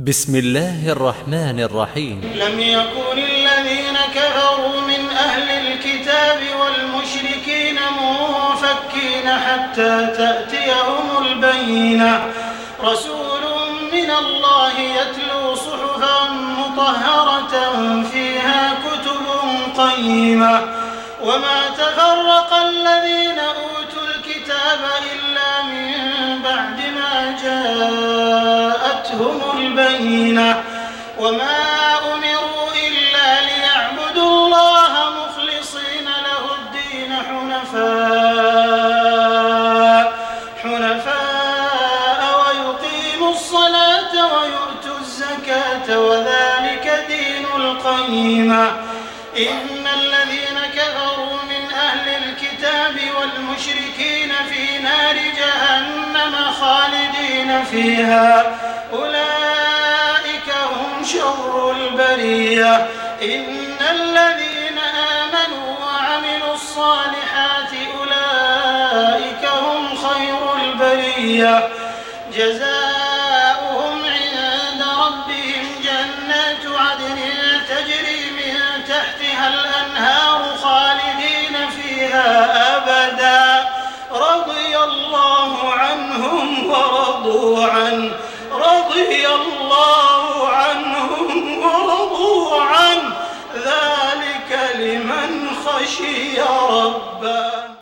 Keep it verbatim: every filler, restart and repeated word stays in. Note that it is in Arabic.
بسم الله الرحمن الرحيم. لم يكن الذين كفروا من أهل الكتاب والمشركين منفكين حتى تأتيهم البينة رسول من الله يتلو صحفا مطهرة فيها كتب قيمة وما تفرق الذين أوتوا الكتاب إلا من بعد ما جاءتهم البينة وما أمروا إلا ليعبدوا الله مخلصين له الدين حنفاء حنفاء ويقيموا الصلاة ويؤتوا الزكاة وذلك دين القيمة إن الذين كفروا من أهل الكتاب والمشركين في نار جهنم خالدين فيها أولئك هم شر البرية إن الذين آمنوا وعملوا الصالحات أولئك هم خير البرية جزاؤهم عند ربهم جنات عدن تجري من تحتها الأنهار خالدين فيها أبدا رضي الله عنهم ورضوا عنه رضي الله عنهم ورضوا عنه ذلك لمن خشي